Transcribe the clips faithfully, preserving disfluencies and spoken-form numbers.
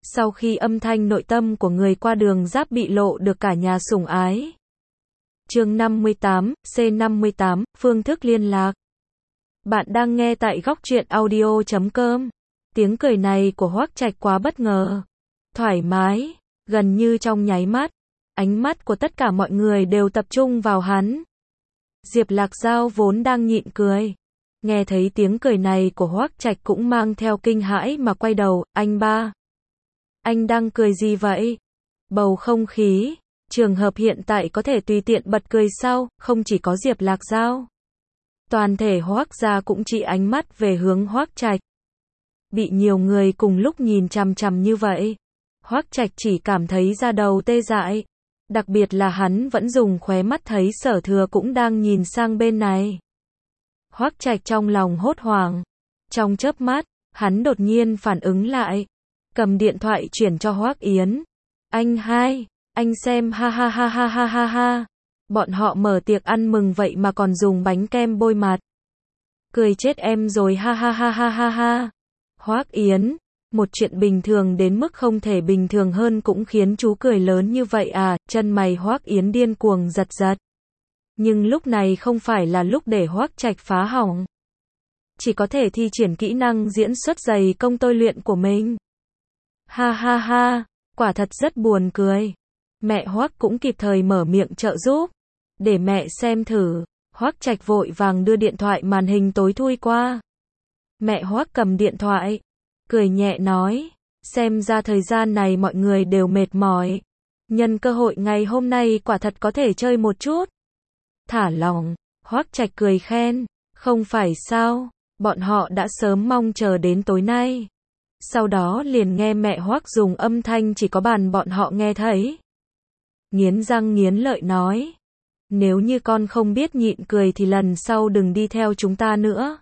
Sau khi âm thanh nội tâm của người qua đường giáp bị lộ được cả nhà sủng ái. Chương năm mươi tám, C năm mươi tám, phương thức liên lạc. Bạn đang nghe tại góc truyện audio chấm com. Tiếng cười này của Hoắc Trạch quá bất ngờ, thoải mái, gần như trong nháy mắt, ánh mắt của tất cả mọi người đều tập trung vào hắn. Diệp Lạc Giao vốn đang nhịn cười, nghe thấy tiếng cười này của Hoắc Trạch cũng mang theo kinh hãi mà quay đầu, anh ba, anh đang cười gì vậy? Bầu không khí, trường hợp hiện tại có thể tùy tiện bật cười sao? Không chỉ có Diệp Lạc Giao, toàn thể Hoắc gia cũng chỉ ánh mắt về hướng Hoắc Trạch. Bị nhiều người cùng lúc nhìn chằm chằm như vậy, Hoắc Trạch chỉ cảm thấy da đầu tê dại. Đặc biệt là hắn vẫn dùng khóe mắt thấy Sở Thừa cũng đang nhìn sang bên này. Hoắc Trạch trong lòng hốt hoảng. Trong chớp mắt, hắn đột nhiên phản ứng lại, cầm điện thoại chuyển cho Hoắc Yến. Anh hai, anh xem, ha ha ha ha ha ha ha. Bọn họ mở tiệc ăn mừng vậy mà còn dùng bánh kem bôi mặt. Cười chết em rồi, ha ha ha ha ha ha. Hoắc Yến, một chuyện bình thường đến mức không thể bình thường hơn cũng khiến chú cười lớn như vậy à? Chân mày Hoắc Yến điên cuồng giật giật. Nhưng lúc này không phải là lúc để Hoắc Trạch phá hỏng. Chỉ có thể thi triển kỹ năng diễn xuất dày công tôi luyện của mình. Ha ha ha, quả thật rất buồn cười. Mẹ Hoắc cũng kịp thời mở miệng trợ giúp. Để mẹ xem thử. Hoắc Trạch vội vàng đưa điện thoại màn hình tối thui qua. Mẹ Hoắc cầm điện thoại, cười nhẹ nói, xem ra thời gian này mọi người đều mệt mỏi. Nhân cơ hội ngày hôm nay quả thật có thể chơi một chút. Thả lỏng, Hoắc Trạch cười khen, không phải sao, bọn họ đã sớm mong chờ đến tối nay. Sau đó liền nghe mẹ Hoắc dùng âm thanh chỉ có bàn bọn họ nghe thấy. Nghiến răng nghiến lợi nói, nếu như con không biết nhịn cười thì lần sau đừng đi theo chúng ta nữa.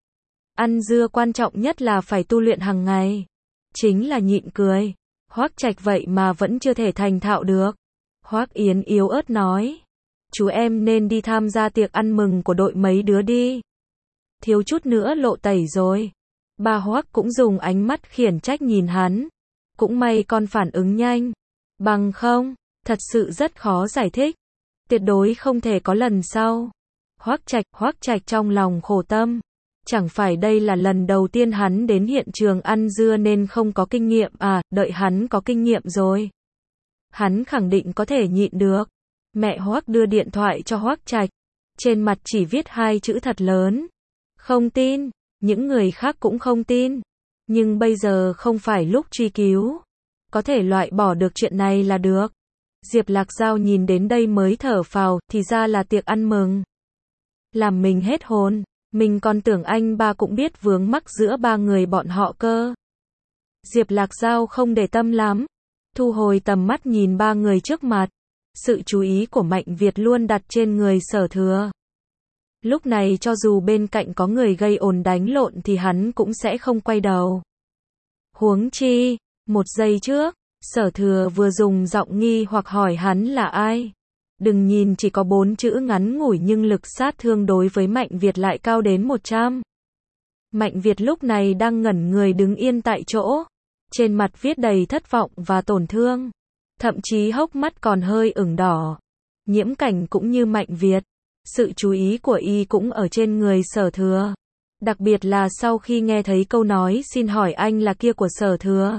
Ăn dưa quan trọng nhất là phải tu luyện hàng ngày. Chính là nhịn cười. Hoắc Trạch vậy mà vẫn chưa thể thành thạo được. Hoắc Yến yếu ớt nói, chú em nên đi tham gia tiệc ăn mừng của đội mấy đứa đi. Thiếu chút nữa lộ tẩy rồi. Bà Hoắc cũng dùng ánh mắt khiển trách nhìn hắn. Cũng may con phản ứng nhanh. Bằng không, thật sự rất khó giải thích. Tuyệt đối không thể có lần sau. Hoắc Trạch, Hoắc Trạch trong lòng khổ tâm. Chẳng phải đây là lần đầu tiên hắn đến hiện trường ăn dưa nên không có kinh nghiệm à? Đợi hắn có kinh nghiệm rồi, hắn khẳng định có thể nhịn được. Mẹ Hoắc đưa điện thoại cho Hoắc Trạch, trên mặt chỉ viết hai chữ thật lớn, không tin. Những người khác cũng không tin, nhưng bây giờ không phải lúc truy cứu, có thể loại bỏ được chuyện này là được. Diệp Lạc Giao nhìn đến đây mới thở phào, thì ra là tiệc ăn mừng. Làm mình hết hồn. Mình còn tưởng anh ba cũng biết vướng mắc giữa ba người bọn họ cơ. Diệp Lạc Giao không để tâm lắm, thu hồi tầm mắt nhìn ba người trước mặt. Sự chú ý của Mạnh Việt luôn đặt trên người Sở Thừa. Lúc này cho dù bên cạnh có người gây ồn đánh lộn thì hắn cũng sẽ không quay đầu. Huống chi, một giây trước, Sở Thừa vừa dùng giọng nghi hoặc hỏi hắn là ai. Đừng nhìn chỉ có bốn chữ ngắn ngủi nhưng lực sát thương đối với Mạnh Việt lại cao đến một trăm. Mạnh Việt lúc này đang ngẩn người đứng yên tại chỗ. Trên mặt viết đầy thất vọng và tổn thương. Thậm chí hốc mắt còn hơi ửng đỏ. Nhiễm Cảnh cũng như Mạnh Việt. Sự chú ý của y cũng ở trên người Sở Thừa. Đặc biệt là sau khi nghe thấy câu nói xin hỏi anh là kia của Sở Thừa.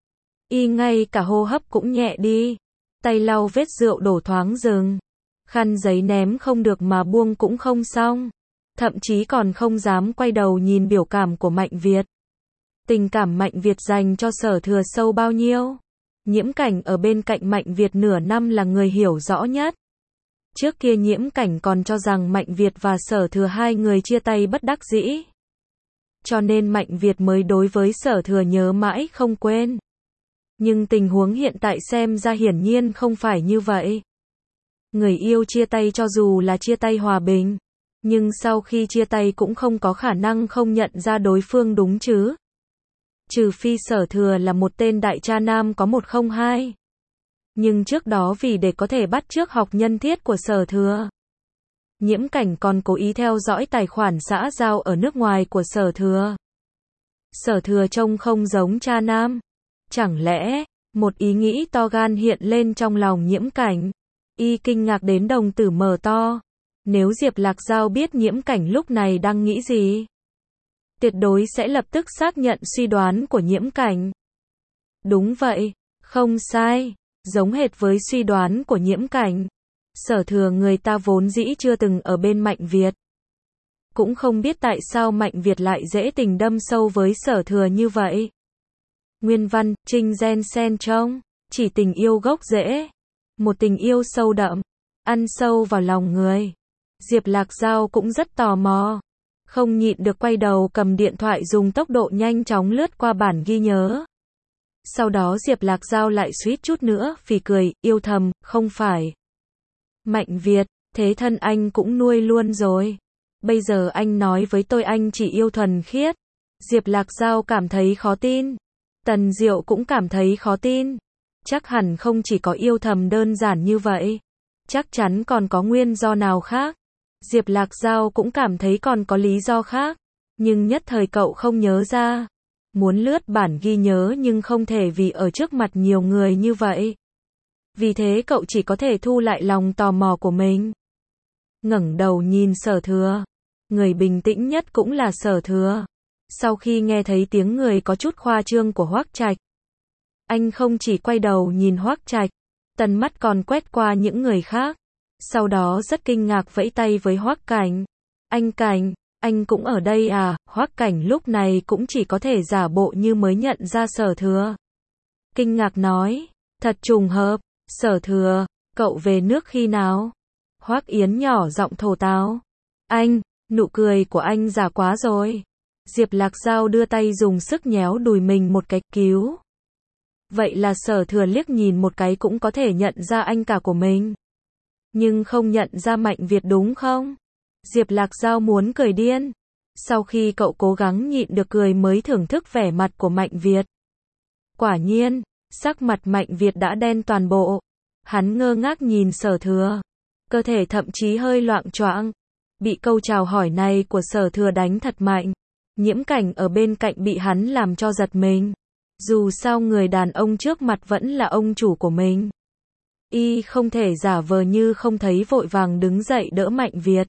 Y ngay cả hô hấp cũng nhẹ đi. Tay lau vết rượu đổ thoáng dừng. Khăn giấy ném không được mà buông cũng không xong. Thậm chí còn không dám quay đầu nhìn biểu cảm của Mạnh Việt. Tình cảm Mạnh Việt dành cho Sở Thừa sâu bao nhiêu? Nhiễm Cảnh ở bên cạnh Mạnh Việt nửa năm là người hiểu rõ nhất. Trước kia Nhiễm Cảnh còn cho rằng Mạnh Việt và Sở Thừa hai người chia tay bất đắc dĩ. Cho nên Mạnh Việt mới đối với Sở Thừa nhớ mãi không quên. Nhưng tình huống hiện tại xem ra hiển nhiên không phải như vậy. Người yêu chia tay cho dù là chia tay hòa bình, nhưng sau khi chia tay cũng không có khả năng không nhận ra đối phương đúng chứ. Trừ phi Sở Thừa là một tên đại cha nam có một không hai. Nhưng trước đó vì để có thể bắt chước học nhân thiết của Sở Thừa, Nhiễm Cảnh còn cố ý theo dõi tài khoản xã giao ở nước ngoài của Sở Thừa. Sở Thừa trông không giống cha nam. Chẳng lẽ, một ý nghĩ to gan hiện lên trong lòng Nhiễm Cảnh. Y kinh ngạc đến đồng tử mở to. Nếu Diệp Lạc Giao biết Nhiễm Cảnh lúc này đang nghĩ gì, tuyệt đối sẽ lập tức xác nhận suy đoán của Nhiễm Cảnh. Đúng vậy, không sai, giống hệt với suy đoán của Nhiễm Cảnh. Sở Thừa người ta vốn dĩ chưa từng ở bên Mạnh Việt. Cũng không biết tại sao Mạnh Việt lại dễ tình đâm sâu với Sở Thừa như vậy. Nguyên văn, Trinh Gen Sen Trong, chỉ tình yêu gốc rễ. Một tình yêu sâu đậm, ăn sâu vào lòng người. Diệp Lạc Giao cũng rất tò mò. Không nhịn được quay đầu cầm điện thoại dùng tốc độ nhanh chóng lướt qua bản ghi nhớ. Sau đó Diệp Lạc Giao lại suýt chút nữa phì cười, yêu thầm, không phải. Mạnh Việt, thế thân anh cũng nuôi luôn rồi. Bây giờ anh nói với tôi anh chỉ yêu thuần khiết. Diệp Lạc Giao cảm thấy khó tin. Tần Diệu cũng cảm thấy khó tin. Chắc hẳn không chỉ có yêu thầm đơn giản như vậy. Chắc chắn còn có nguyên do nào khác. Diệp Lạc Giao cũng cảm thấy còn có lý do khác. Nhưng nhất thời cậu không nhớ ra. Muốn lướt bản ghi nhớ nhưng không thể vì ở trước mặt nhiều người như vậy. Vì thế cậu chỉ có thể thu lại lòng tò mò của mình. Ngẩng đầu nhìn Sở Thừa. Người bình tĩnh nhất cũng là Sở Thừa. Sau khi nghe thấy tiếng người có chút khoa trương của Hoắc Trạch, anh không chỉ quay đầu nhìn Hoắc Trạch, tầm mắt còn quét qua những người khác. Sau đó rất kinh ngạc vẫy tay với Hoắc Cảnh. Anh Cảnh, anh cũng ở đây à? Hoắc Cảnh lúc này cũng chỉ có thể giả bộ như mới nhận ra Sở Thừa. Kinh ngạc nói, thật trùng hợp, Sở Thừa, cậu về nước khi nào? Hoắc Yến nhỏ giọng thổ táo. Anh, nụ cười của anh giả quá rồi. Diệp Lạc Giao đưa tay dùng sức nhéo đùi mình một cái, cứu. Vậy là Sở Thừa liếc nhìn một cái cũng có thể nhận ra anh cả của mình. Nhưng không nhận ra Mạnh Việt đúng không? Diệp Lạc Giao muốn cười điên. Sau khi cậu cố gắng nhịn được cười mới thưởng thức vẻ mặt của Mạnh Việt. Quả nhiên, sắc mặt Mạnh Việt đã đen toàn bộ. Hắn ngơ ngác nhìn Sở Thừa. Cơ thể thậm chí hơi loạng choạng. Bị câu chào hỏi này của Sở Thừa đánh thật mạnh. Nhiễm Cảnh ở bên cạnh bị hắn làm cho giật mình. Dù sao người đàn ông trước mặt vẫn là ông chủ của mình. Y không thể giả vờ như không thấy, vội vàng đứng dậy đỡ Mạnh Việt.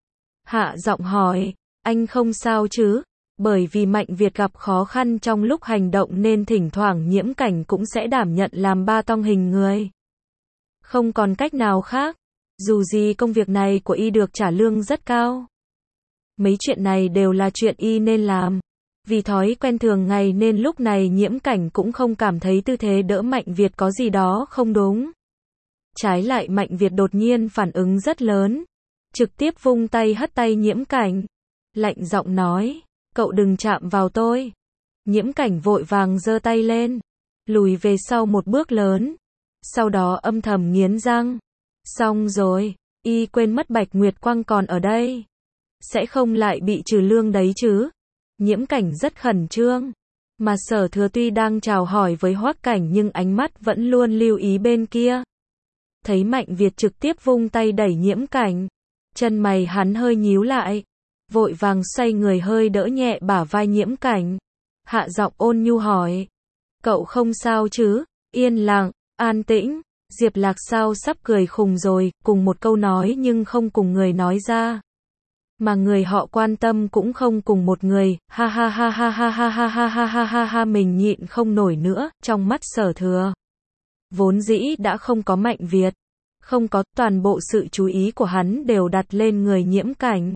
Hạ giọng hỏi, anh không sao chứ? Bởi vì Mạnh Việt gặp khó khăn trong lúc hành động nên thỉnh thoảng Nhiễm Cảnh cũng sẽ đảm nhận làm ba tong hình người. Không còn cách nào khác. Dù gì công việc này của Y được trả lương rất cao. Mấy chuyện này đều là chuyện Y nên làm. Vì thói quen thường ngày nên lúc này Nhiễm Cảnh cũng không cảm thấy tư thế đỡ Mạnh Việt có gì đó không đúng. Trái lại Mạnh Việt đột nhiên phản ứng rất lớn. Trực tiếp vung tay hất tay Nhiễm Cảnh. Lạnh giọng nói, cậu đừng chạm vào tôi. Nhiễm Cảnh vội vàng giơ tay lên. Lùi về sau một bước lớn. Sau đó âm thầm nghiến răng. Xong rồi, Y quên mất Bạch Nguyệt Quang còn ở đây. Sẽ không lại bị trừ lương đấy chứ. Nhiễm Cảnh rất khẩn trương. Mà Sở Thừa tuy đang chào hỏi với Hoắc Cảnh nhưng ánh mắt vẫn luôn lưu ý bên kia. Thấy Mạnh Việt trực tiếp vung tay đẩy Nhiễm Cảnh. Chân mày hắn hơi nhíu lại. Vội vàng xoay người hơi đỡ nhẹ bả vai Nhiễm Cảnh. Hạ giọng ôn nhu hỏi. Cậu không sao chứ? Yên lặng, an tĩnh. Diệp Lạc Giao sắp cười khùng rồi, cùng một câu nói nhưng không cùng người nói ra. Mà người họ quan tâm cũng không cùng một người, ha ha ha ha ha ha ha ha ha ha ha ha mình nhịn không nổi nữa, trong mắt Sở Thừa. Vốn dĩ đã không có Mạnh Việt, không có, toàn bộ sự chú ý của hắn đều đặt lên người Nhiễm Cảnh.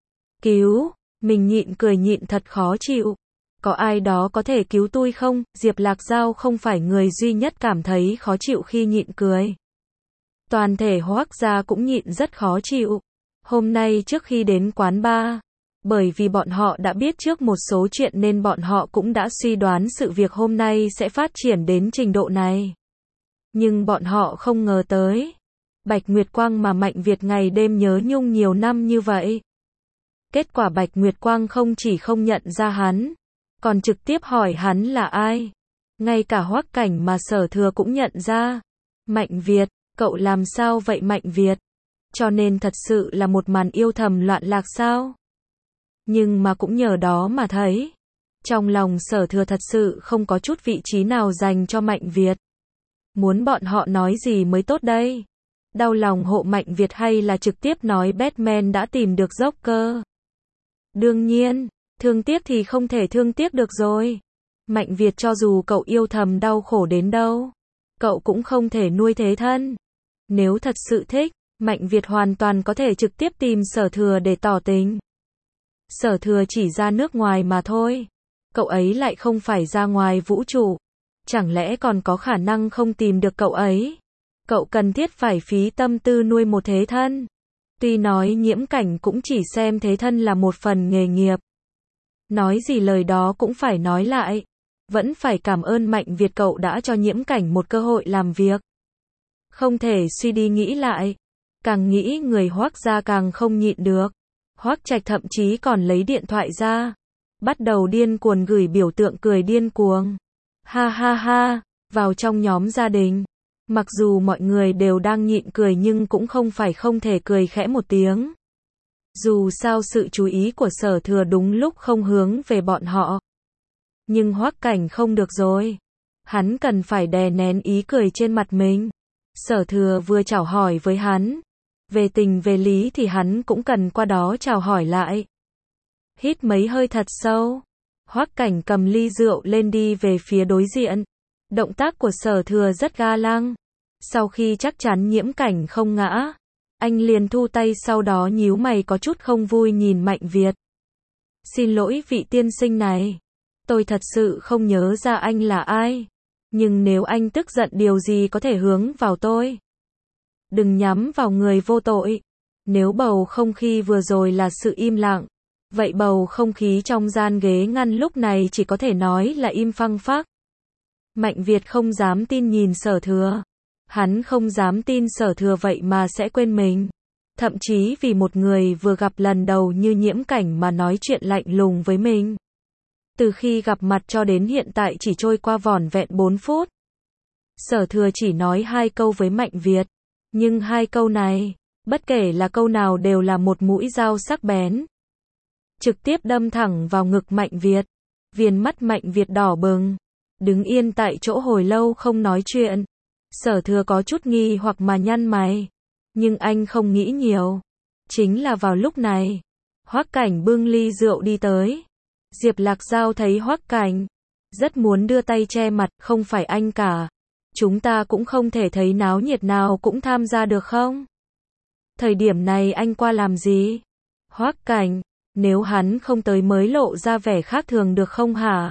Cứu, mình nhịn cười nhịn thật khó chịu. Có ai đó có thể cứu tôi không? Diệp Lạc Giao không phải người duy nhất cảm thấy khó chịu khi nhịn cười. Toàn thể Hoắc gia cũng nhịn rất khó chịu. Hôm nay trước khi đến quán bar, bởi vì bọn họ đã biết trước một số chuyện nên bọn họ cũng đã suy đoán sự việc hôm nay sẽ phát triển đến trình độ này. Nhưng bọn họ không ngờ tới. Bạch Nguyệt Quang mà Mạnh Việt ngày đêm nhớ nhung nhiều năm như vậy. Kết quả Bạch Nguyệt Quang không chỉ không nhận ra hắn, còn trực tiếp hỏi hắn là ai. Ngay cả Hoắc Cảnh mà Sở Thừa cũng nhận ra. Mạnh Việt, cậu làm sao vậy Mạnh Việt? Cho nên thật sự là một màn yêu thầm loạn lạc sao? Nhưng mà cũng nhờ đó mà thấy. Trong lòng Sở Thừa thật sự không có chút vị trí nào dành cho Mạnh Việt. Muốn bọn họ nói gì mới tốt đây? Đau lòng hộ Mạnh Việt hay là trực tiếp nói Batman đã tìm được Joker? Đương nhiên, thương tiếc thì không thể thương tiếc được rồi. Mạnh Việt cho dù cậu yêu thầm đau khổ đến đâu, cậu cũng không thể nuôi thế thân. Nếu thật sự thích, Mạnh Việt hoàn toàn có thể trực tiếp tìm Sở Thừa để tỏ tình. Sở Thừa chỉ ra nước ngoài mà thôi. Cậu ấy lại không phải ra ngoài vũ trụ. Chẳng lẽ còn có khả năng không tìm được cậu ấy? Cậu cần thiết phải phí tâm tư nuôi một thế thân. Tuy nói Nhiễm Cảnh cũng chỉ xem thế thân là một phần nghề nghiệp. Nói gì lời đó cũng phải nói lại. Vẫn phải cảm ơn Mạnh Việt cậu đã cho Nhiễm Cảnh một cơ hội làm việc. Không thể suy đi nghĩ lại. Càng nghĩ người Hoắc gia càng không nhịn được. Hoắc Trạch thậm chí còn lấy điện thoại ra. Bắt đầu điên cuồng gửi biểu tượng cười điên cuồng. Ha ha ha, vào trong nhóm gia đình. Mặc dù mọi người đều đang nhịn cười nhưng cũng không phải không thể cười khẽ một tiếng. Dù sao sự chú ý của Sở Thừa đúng lúc không hướng về bọn họ. Nhưng Hoắc Cảnh không được rồi. Hắn cần phải đè nén ý cười trên mặt mình. Sở Thừa vừa chào hỏi với hắn. Về tình về lý thì hắn cũng cần qua đó chào hỏi lại. Hít mấy hơi thật sâu. Hoắc Cảnh cầm ly rượu lên đi về phía đối diện. Động tác của Sở Thừa rất ga lăng. Sau khi chắc chắn Nhiễm Cảnh không ngã, anh liền thu tay, sau đó nhíu mày có chút không vui nhìn Mạnh Việt. Xin lỗi vị tiên sinh này. Tôi thật sự không nhớ ra anh là ai. Nhưng nếu anh tức giận điều gì có thể hướng vào tôi. Đừng nhắm vào người vô tội. Nếu bầu không khí vừa rồi là sự im lặng, vậy bầu không khí trong gian ghế ngăn lúc này chỉ có thể nói là im phăng phắc. Mạnh Việt không dám tin nhìn Sở Thừa. Hắn không dám tin Sở Thừa vậy mà sẽ quên mình. Thậm chí vì một người vừa gặp lần đầu như Nhiễm Cảnh mà nói chuyện lạnh lùng với mình. Từ khi gặp mặt cho đến hiện tại chỉ trôi qua vỏn vẹn bốn phút. Sở Thừa chỉ nói hai câu với Mạnh Việt. Nhưng hai câu này, bất kể là câu nào đều là một mũi dao sắc bén. Trực tiếp đâm thẳng vào ngực Mạnh Việt. Viền mắt Mạnh Việt đỏ bừng. Đứng yên tại chỗ hồi lâu không nói chuyện. Sở Thừa có chút nghi hoặc mà nhăn mày. Nhưng anh không nghĩ nhiều. Chính là vào lúc này, Hoắc Cảnh bưng ly rượu đi tới. Diệp Lạc Giao thấy Hoắc Cảnh, rất muốn đưa tay che mặt, không phải anh cả. Chúng ta cũng không thể thấy náo nhiệt nào cũng tham gia được không? Thời điểm này anh qua làm gì? Hoắc Cảnh, nếu hắn không tới mới lộ ra vẻ khác thường được không hả?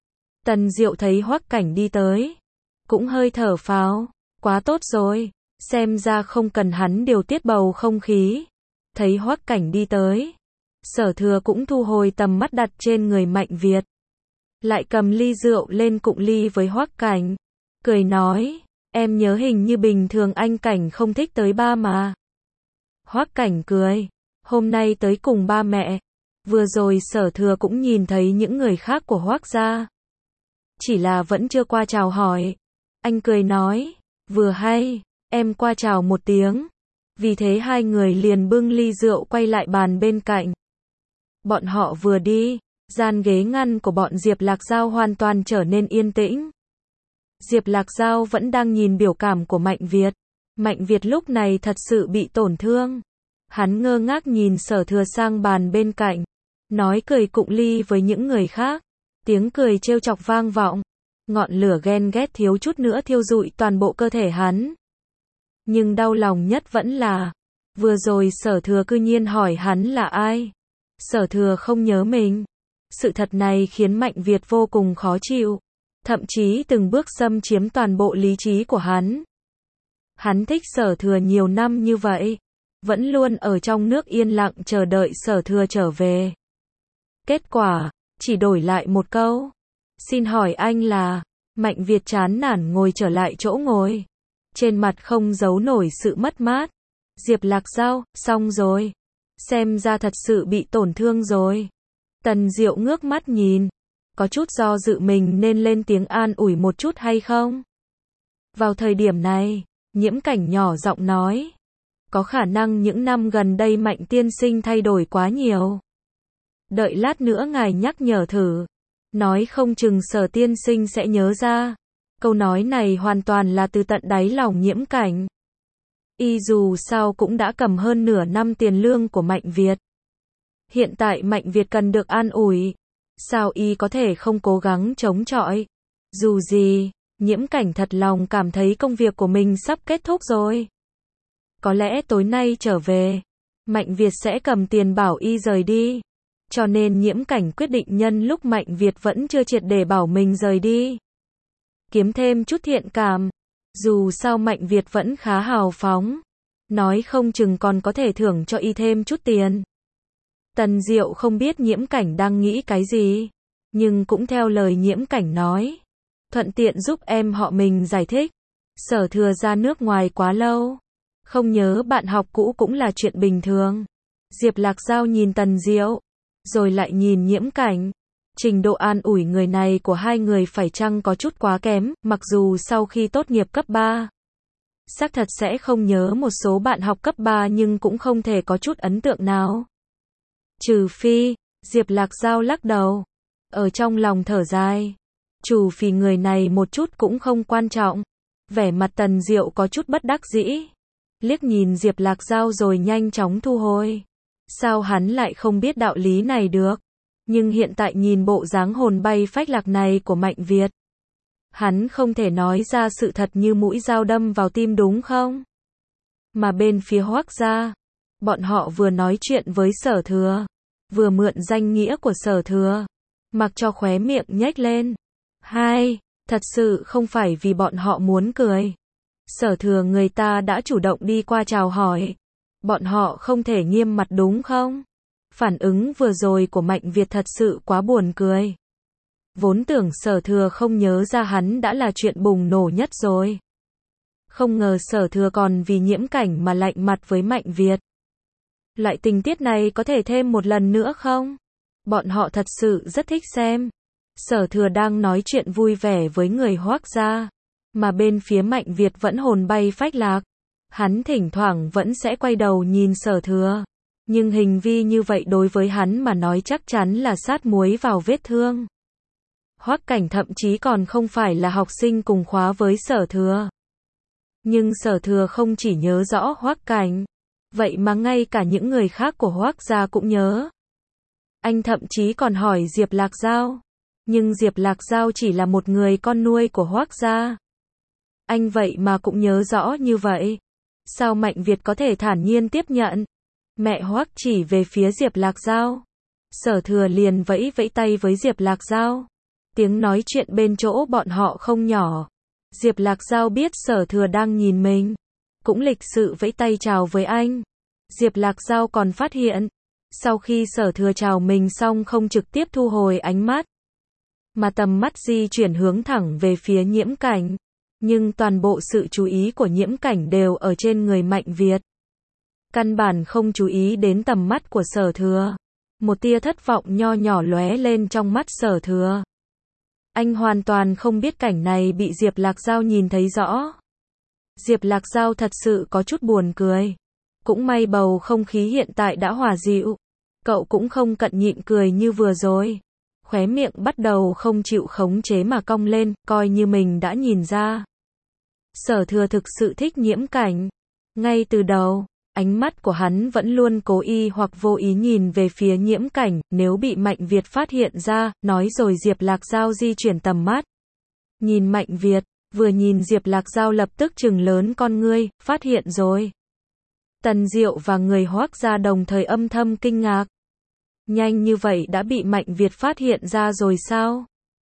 Tần Diệu thấy Hoắc Cảnh đi tới, cũng hơi thở phào, quá tốt rồi, xem ra không cần hắn điều tiết bầu không khí. Thấy Hoắc Cảnh đi tới, Sở Thừa cũng thu hồi tầm mắt đặt trên người Mạnh Việt. Lại cầm ly rượu lên cụng ly với Hoắc Cảnh. Cười nói, em nhớ hình như bình thường anh Cảnh không thích tới ba mà. Hoắc Cảnh cười, hôm nay tới cùng ba mẹ. Vừa rồi Sở Thừa cũng nhìn thấy những người khác của Hoắc gia. Chỉ là vẫn chưa qua chào hỏi. Anh cười nói, vừa hay, em qua chào một tiếng. Vì thế hai người liền bưng ly rượu quay lại bàn bên cạnh. Bọn họ vừa đi, gian ghế ngăn của bọn Diệp Lạc Giao hoàn toàn trở nên yên tĩnh. Diệp Lạc Giao vẫn đang nhìn biểu cảm của Mạnh Việt. Mạnh Việt lúc này thật sự bị tổn thương. Hắn ngơ ngác nhìn Sở Thừa sang bàn bên cạnh. Nói cười cụng ly với những người khác. Tiếng cười trêu chọc vang vọng. Ngọn lửa ghen ghét thiếu chút nữa thiêu rụi toàn bộ cơ thể hắn. Nhưng đau lòng nhất vẫn là, vừa rồi Sở Thừa cư nhiên hỏi hắn là ai. Sở Thừa không nhớ mình. Sự thật này khiến Mạnh Việt vô cùng khó chịu. Thậm chí từng bước xâm chiếm toàn bộ lý trí của hắn. Hắn thích Sở Thừa nhiều năm như vậy. Vẫn luôn ở trong nước yên lặng chờ đợi Sở Thừa trở về. Kết quả, chỉ đổi lại một câu. Xin hỏi anh là... Mạnh Việt chán nản ngồi trở lại chỗ ngồi. Trên mặt không giấu nổi sự mất mát. Diệp Lạc Giao, xong rồi. Xem ra thật sự bị tổn thương rồi. Tần Diệu ngước mắt nhìn. Có chút do dự mình nên lên tiếng an ủi một chút hay không? Vào thời điểm này, Nhiễm Cảnh nhỏ giọng nói. Có khả năng những năm gần đây Mạnh tiên sinh thay đổi quá nhiều. Đợi lát nữa ngài nhắc nhở thử. Nói không chừng Sở tiên sinh sẽ nhớ ra. Câu nói này hoàn toàn là từ tận đáy lòng Nhiễm Cảnh. Y dù sao cũng đã cầm hơn nửa năm tiền lương của Mạnh Việt. Hiện tại Mạnh Việt cần được an ủi. Sao y có thể không cố gắng chống chọi? Dù gì, Nhiễm Cảnh thật lòng cảm thấy công việc của mình sắp kết thúc rồi. Có lẽ tối nay trở về, Mạnh Việt sẽ cầm tiền bảo y rời đi. Cho nên Nhiễm Cảnh quyết định nhân lúc Mạnh Việt vẫn chưa triệt để bảo mình rời đi. Kiếm thêm chút thiện cảm. Dù sao Mạnh Việt vẫn khá hào phóng. Nói không chừng còn có thể thưởng cho y thêm chút tiền. Tần Diệu không biết Nhiễm Cảnh đang nghĩ cái gì. Nhưng cũng theo lời Nhiễm Cảnh nói. Thuận tiện giúp em họ mình giải thích. Sở Thừa ra nước ngoài quá lâu. Không nhớ bạn học cũ cũng là chuyện bình thường. Diệp Lạc Giao nhìn Tần Diệu. Rồi lại nhìn Nhiễm Cảnh. Trình độ an ủi người này của hai người phải chăng có chút quá kém, mặc dù sau khi tốt nghiệp cấp ba. Xác thật sẽ không nhớ một số bạn học cấp ba nhưng cũng không thể có chút ấn tượng nào. Trừ phi, Diệp Lạc Giao lắc đầu. Ở trong lòng thở dài. Trừ phi người này một chút cũng không quan trọng. Vẻ mặt Tần Diệu có chút bất đắc dĩ. Liếc nhìn Diệp Lạc Giao rồi nhanh chóng thu hồi. Sao hắn lại không biết đạo lý này được? Nhưng hiện tại nhìn bộ dáng hồn bay phách lạc này của Mạnh Việt. Hắn không thể nói ra sự thật như mũi dao đâm vào tim đúng không? Mà bên phía Hoắc gia, bọn họ vừa nói chuyện với Sở Thừa, vừa mượn danh nghĩa của Sở Thừa, mặc cho khóe miệng nhếch lên. Hai, thật sự không phải vì bọn họ muốn cười. Sở Thừa người ta đã chủ động đi qua chào hỏi. Bọn họ không thể nghiêm mặt đúng không? Phản ứng vừa rồi của Mạnh Việt thật sự quá buồn cười. Vốn tưởng Sở Thừa không nhớ ra hắn đã là chuyện bùng nổ nhất rồi. Không ngờ Sở Thừa còn vì Nhiễm Cảnh mà lạnh mặt với Mạnh Việt. Loại tình tiết này có thể thêm một lần nữa không? Bọn họ thật sự rất thích xem. Sở Thừa đang nói chuyện vui vẻ với người Hoắc gia, mà bên phía Mạnh Việt vẫn hồn bay phách lạc. Hắn thỉnh thoảng vẫn sẽ quay đầu nhìn Sở Thừa. Nhưng hình vi như vậy đối với hắn mà nói chắc chắn là sát muối vào vết thương. Hoắc Cảnh thậm chí còn không phải là học sinh cùng khóa với Sở Thừa. Nhưng Sở Thừa không chỉ nhớ rõ Hoắc Cảnh, vậy mà ngay cả những người khác của Hoắc gia cũng nhớ. Anh thậm chí còn hỏi Diệp Lạc Giao. Nhưng Diệp Lạc Giao chỉ là một người con nuôi của Hoắc gia. Anh vậy mà cũng nhớ rõ như vậy. Sao Mạnh Việt có thể thản nhiên tiếp nhận? Mẹ Hoắc chỉ về phía Diệp Lạc Giao. Sở Thừa liền vẫy vẫy tay với Diệp Lạc Giao. Tiếng nói chuyện bên chỗ bọn họ không nhỏ. Diệp Lạc Giao biết Sở Thừa đang nhìn mình, cũng lịch sự vẫy tay chào với anh. Diệp Lạc Giao còn phát hiện, sau khi Sở Thừa chào mình xong không trực tiếp thu hồi ánh mắt, mà tầm mắt di chuyển hướng thẳng về phía Nhiễm Cảnh. Nhưng toàn bộ sự chú ý của Nhiễm Cảnh đều ở trên người Mạnh Việt. Căn bản không chú ý đến tầm mắt của Sở Thừa. Một tia thất vọng nho nhỏ lóe lên trong mắt Sở Thừa. Anh hoàn toàn không biết cảnh này bị Diệp Lạc Giao nhìn thấy rõ. Diệp Lạc Giao thật sự có chút buồn cười. Cũng may bầu không khí hiện tại đã hòa dịu. Cậu cũng không cận nhịn cười như vừa rồi. Khóe miệng bắt đầu không chịu khống chế mà cong lên, coi như mình đã nhìn ra. Sở Thừa thực sự thích Nhiễm Cảnh. Ngay từ đầu, ánh mắt của hắn vẫn luôn cố ý hoặc vô ý nhìn về phía Nhiễm Cảnh, nếu bị Mạnh Việt phát hiện ra, nói rồi Diệp Lạc Giao di chuyển tầm mắt. Nhìn Mạnh Việt, vừa nhìn Diệp Lạc Giao lập tức trừng lớn con ngươi, phát hiện rồi. Tần Diệu và người Hoắc gia đồng thời âm thầm kinh ngạc. Nhanh như vậy đã bị Mạnh Việt phát hiện ra rồi sao?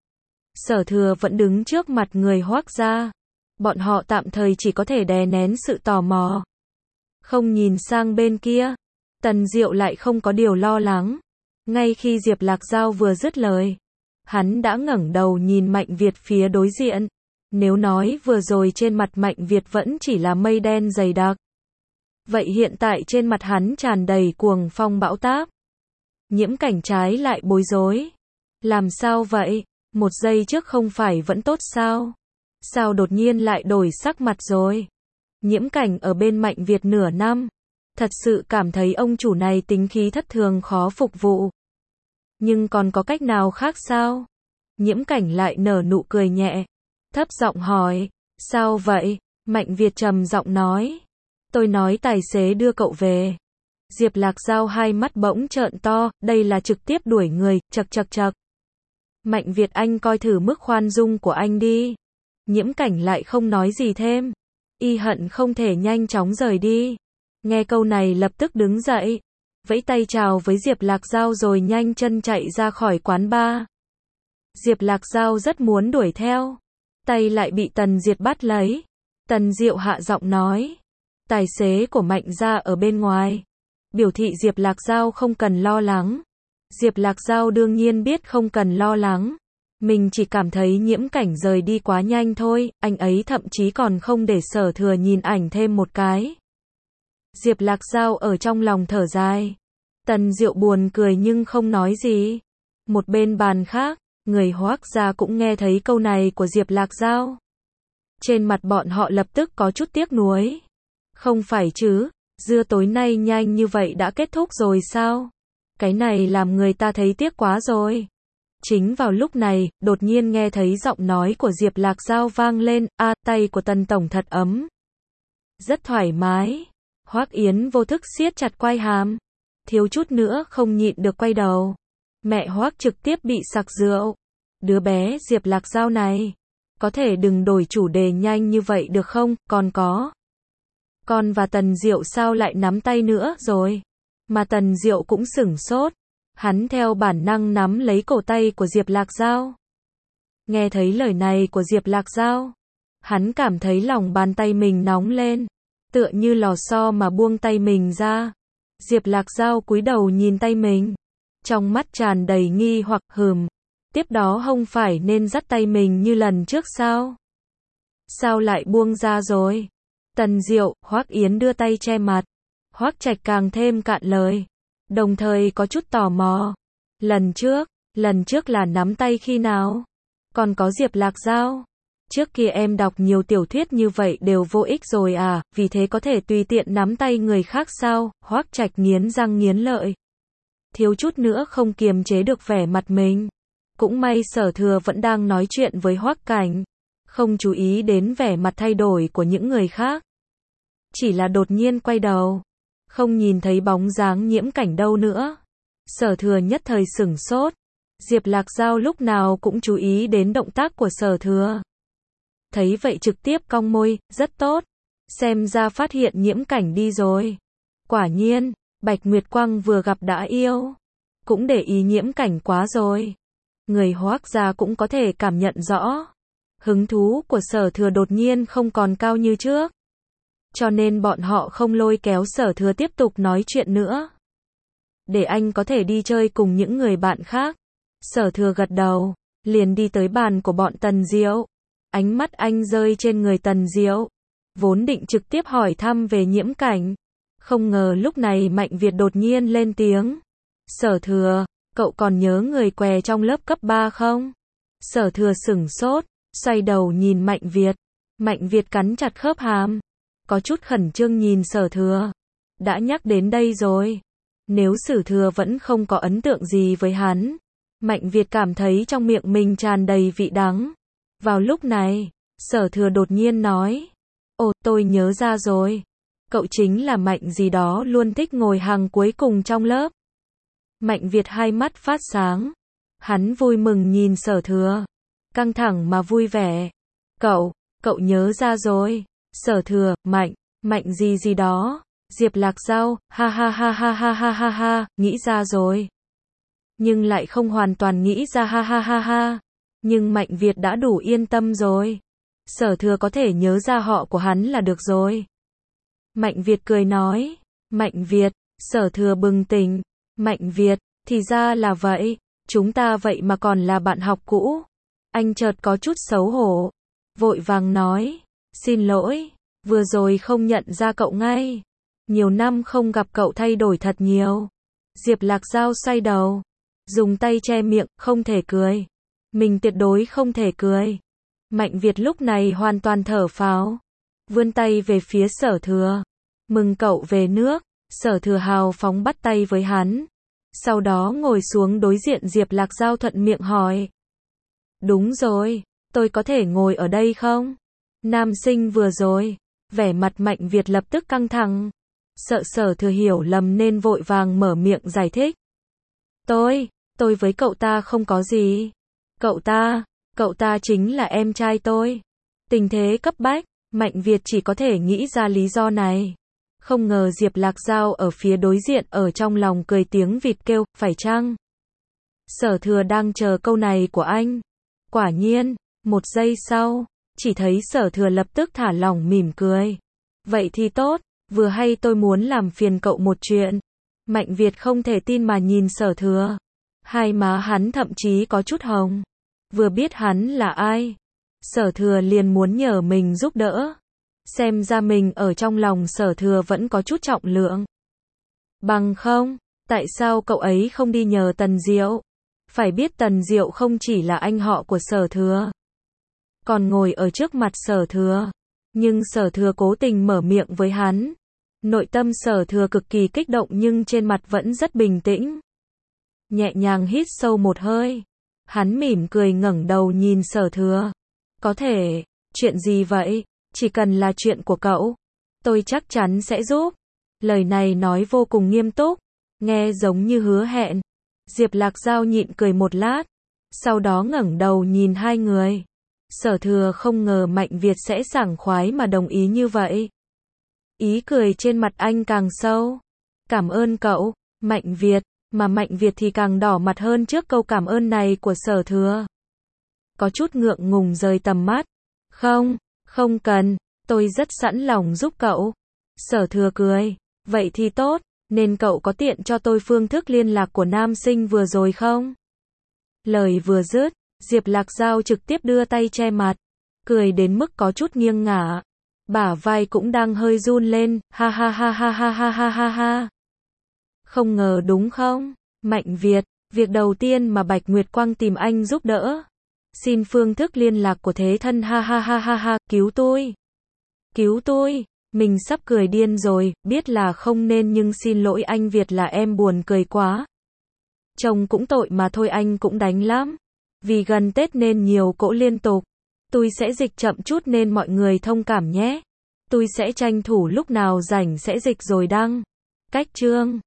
Sở Thừa vẫn đứng trước mặt người Hoắc gia. Bọn họ tạm thời chỉ có thể đè nén sự tò mò. Không nhìn sang bên kia. Tần Diệu lại không có điều lo lắng. Ngay khi Diệp Lạc Giao vừa dứt lời, hắn đã ngẩng đầu nhìn Mạnh Việt phía đối diện. Nếu nói vừa rồi trên mặt Mạnh Việt vẫn chỉ là mây đen dày đặc, vậy hiện tại trên mặt hắn tràn đầy cuồng phong bão táp. Nhiễm Cảnh trái lại bối rối. Làm sao vậy? Một giây trước không phải vẫn tốt sao? Sao đột nhiên lại đổi sắc mặt rồi? Nhiễm Cảnh ở bên Mạnh Việt nửa năm, thật sự cảm thấy ông chủ này tính khí thất thường khó phục vụ. Nhưng còn có cách nào khác sao? Nhiễm Cảnh lại nở nụ cười nhẹ, thấp giọng hỏi, sao vậy? Mạnh Việt trầm giọng nói, tôi nói tài xế đưa cậu về. Diệp Lạc Giao hai mắt bỗng trợn to, đây là trực tiếp đuổi người, chậc chậc chậc. Mạnh Việt anh coi thử mức khoan dung của anh đi. Nhiễm Cảnh lại không nói gì thêm. Y hận không thể nhanh chóng rời đi. Nghe câu này lập tức đứng dậy, vẫy tay chào với Diệp Lạc Giao rồi nhanh chân chạy ra khỏi quán bar. Diệp Lạc Giao rất muốn đuổi theo, tay lại bị Tần Diệt bắt lấy. Tần Diệu hạ giọng nói, tài xế của Mạnh gia ở bên ngoài, biểu thị Diệp Lạc Giao không cần lo lắng. Diệp Lạc Giao đương nhiên biết không cần lo lắng. Mình chỉ cảm thấy Nhiễm Cảnh rời đi quá nhanh thôi, anh ấy thậm chí còn không để Sở Thừa nhìn ảnh thêm một cái. Diệp Lạc Giao ở trong lòng thở dài. Tần Diệu buồn cười nhưng không nói gì. Một bên bàn khác, người Hoắc gia cũng nghe thấy câu này của Diệp Lạc Giao. Trên mặt bọn họ lập tức có chút tiếc nuối. Không phải chứ, dưa tối nay nhanh như vậy đã kết thúc rồi sao? Cái này làm người ta thấy tiếc quá rồi. Chính vào lúc này, đột nhiên nghe thấy giọng nói của Diệp Lạc Giao vang lên, a, tay của Tần tổng thật ấm. Rất thoải mái. Hoắc Yến vô thức siết chặt quai hàm, thiếu chút nữa không nhịn được quay đầu. Mẹ Hoắc trực tiếp bị sặc rượu. Đứa bé Diệp Lạc Giao này, có thể đừng đổi chủ đề nhanh như vậy được không? Còn có, con và Tần Diệu sao lại nắm tay nữa rồi? Mà Tần Diệu cũng sửng sốt. Hắn theo bản năng nắm lấy cổ tay của Diệp Lạc Giao. Nghe thấy lời này của Diệp Lạc Giao, hắn cảm thấy lòng bàn tay mình nóng lên, tựa như lò xo mà buông tay mình ra. Diệp Lạc Giao cúi đầu nhìn tay mình, trong mắt tràn đầy nghi hoặc, hừm, tiếp đó không phải nên dắt tay mình như lần trước sao? Sao lại buông ra rồi? Tần Diệu, Hoắc Yến đưa tay che mặt. Hoắc Trạch càng thêm cạn lời, đồng thời có chút tò mò. Lần trước, lần trước là nắm tay khi nào? Còn có Diệp Lạc Giao. Trước kia em đọc nhiều tiểu thuyết như vậy đều vô ích rồi à, vì thế có thể tùy tiện nắm tay người khác sao? Hoắc Trạch nghiến răng nghiến lợi, thiếu chút nữa không kiềm chế được vẻ mặt mình. Cũng may Sở Thừa vẫn đang nói chuyện với Hoắc Cảnh, không chú ý đến vẻ mặt thay đổi của những người khác. Chỉ là đột nhiên quay đầu, không nhìn thấy bóng dáng Nhiễm Cảnh đâu nữa. Sở Thừa nhất thời sửng sốt. Diệp Lạc Giao lúc nào cũng chú ý đến động tác của Sở Thừa. Thấy vậy trực tiếp cong môi, rất tốt. Xem ra phát hiện Nhiễm Cảnh đi rồi. Quả nhiên, Bạch Nguyệt Quang vừa gặp đã yêu. Cũng để ý Nhiễm Cảnh quá rồi. Người Hoắc gia cũng có thể cảm nhận rõ. Hứng thú của Sở Thừa đột nhiên không còn cao như trước. Cho nên bọn họ không lôi kéo Sở Thừa tiếp tục nói chuyện nữa. Để anh có thể đi chơi cùng những người bạn khác. Sở Thừa gật đầu, liền đi tới bàn của bọn Tần Diệu. Ánh mắt anh rơi trên người Tần Diệu, vốn định trực tiếp hỏi thăm về Nhiễm Cảnh. Không ngờ lúc này Mạnh Việt đột nhiên lên tiếng. Sở Thừa, cậu còn nhớ người què trong lớp cấp ba không? Sở Thừa sửng sốt, xoay đầu nhìn Mạnh Việt. Mạnh Việt cắn chặt khớp hàm, có chút khẩn trương nhìn Sở Thừa. Đã nhắc đến đây rồi. Nếu Sở Thừa vẫn không có ấn tượng gì với hắn, Mạnh Việt cảm thấy trong miệng mình tràn đầy vị đắng. Vào lúc này, Sở Thừa đột nhiên nói, ồ, tôi nhớ ra rồi. Cậu chính là Mạnh gì đó luôn thích ngồi hàng cuối cùng trong lớp. Mạnh Việt hai mắt phát sáng. Hắn vui mừng nhìn Sở Thừa, căng thẳng mà vui vẻ. Cậu, cậu nhớ ra rồi. Sở Thừa, Mạnh, Mạnh gì gì đó. Diệp Lạc Giao, ha ha ha ha ha ha ha ha, nghĩ ra rồi. Nhưng lại không hoàn toàn nghĩ ra ha ha ha ha. Nhưng Mạnh Việt đã đủ yên tâm rồi. Sở Thừa có thể nhớ ra họ của hắn là được rồi. Mạnh Việt cười nói. Mạnh Việt, Sở Thừa bừng tỉnh. Mạnh Việt, thì ra là vậy. Chúng ta vậy mà còn là bạn học cũ. Anh chợt có chút xấu hổ, vội vàng nói. Xin lỗi, vừa rồi không nhận ra cậu ngay. Nhiều năm không gặp cậu thay đổi thật nhiều. Diệp Lạc Giao xoay đầu, dùng tay che miệng, không thể cười. Mình tuyệt đối không thể cười. Mạnh Việt lúc này hoàn toàn thở phào, vươn tay về phía Sở Thừa. Mừng cậu về nước. Sở Thừa hào phóng bắt tay với hắn. Sau đó ngồi xuống đối diện Diệp Lạc Giao thuận miệng hỏi. đúng rồi, tôi có thể ngồi ở đây không? Nam sinh vừa rồi, vẻ mặt Mạnh Việt lập tức căng thẳng. Sợ Sở Thừa hiểu lầm nên vội vàng mở miệng giải thích. Tôi, tôi với cậu ta không có gì. Cậu ta, cậu ta chính là em trai tôi. Tình thế cấp bách, Mạnh Việt chỉ có thể nghĩ ra lý do này. Không ngờ Diệp Lạc Giao ở phía đối diện ở trong lòng cười tiếng vịt kêu, phải chăng? Sở Thừa đang chờ câu này của anh. Quả nhiên, một giây sau, chỉ thấy Sở Thừa lập tức thả lỏng mỉm cười. Vậy thì tốt, vừa hay tôi muốn làm phiền cậu một chuyện. Mạnh Việt không thể tin mà nhìn Sở Thừa. Hai má hắn thậm chí có chút hồng. Vừa biết hắn là ai, Sở Thừa liền muốn nhờ mình giúp đỡ. Xem ra mình ở trong lòng Sở Thừa vẫn có chút trọng lượng. Bằng không, tại sao cậu ấy không đi nhờ Tần Diệu? Phải biết Tần Diệu không chỉ là anh họ của Sở Thừa, còn ngồi ở trước mặt Sở Thừa. Nhưng Sở Thừa cố tình mở miệng với hắn. Nội tâm Sở Thừa cực kỳ kích động nhưng trên mặt vẫn rất bình tĩnh. Nhẹ nhàng hít sâu một hơi. Hắn mỉm cười ngẩng đầu nhìn Sở Thừa. Có thể, chuyện gì vậy? Chỉ cần là chuyện của cậu, tôi chắc chắn sẽ giúp. Lời này nói vô cùng nghiêm túc, nghe giống như hứa hẹn. Diệp Lạc Giao nhịn cười một lát, sau đó ngẩng đầu nhìn hai người. Sở Thừa không ngờ Mạnh Việt sẽ sảng khoái mà đồng ý như vậy. Ý cười trên mặt anh càng sâu. Cảm ơn cậu, Mạnh Việt, mà Mạnh Việt thì càng đỏ mặt hơn trước câu cảm ơn này của Sở Thừa. Có chút ngượng ngùng rời tầm mắt. Không, không cần, tôi rất sẵn lòng giúp cậu. Sở Thừa cười, vậy thì tốt, nên cậu có tiện cho tôi phương thức liên lạc của nam sinh vừa rồi không? Lời vừa dứt, Diệp Lạc Giao trực tiếp đưa tay che mặt, cười đến mức có chút nghiêng ngả. Bả vai cũng đang hơi run lên, ha ha ha ha ha ha ha ha ha. Không ngờ đúng không? Mạnh Việt, việc đầu tiên mà Bạch Nguyệt Quang tìm anh giúp đỡ. Xin phương thức liên lạc của thế thân, ha ha ha ha ha, cứu tôi. Cứu tôi, mình sắp cười điên rồi, biết là không nên nhưng xin lỗi anh Việt là em buồn cười quá. Chồng cũng tội mà thôi anh cũng đánh lắm. Vì gần Tết nên nhiều cỗ liên tục. Tôi sẽ dịch chậm chút nên mọi người thông cảm nhé. Tôi sẽ tranh thủ lúc nào rảnh sẽ dịch rồi đăng. Cách chương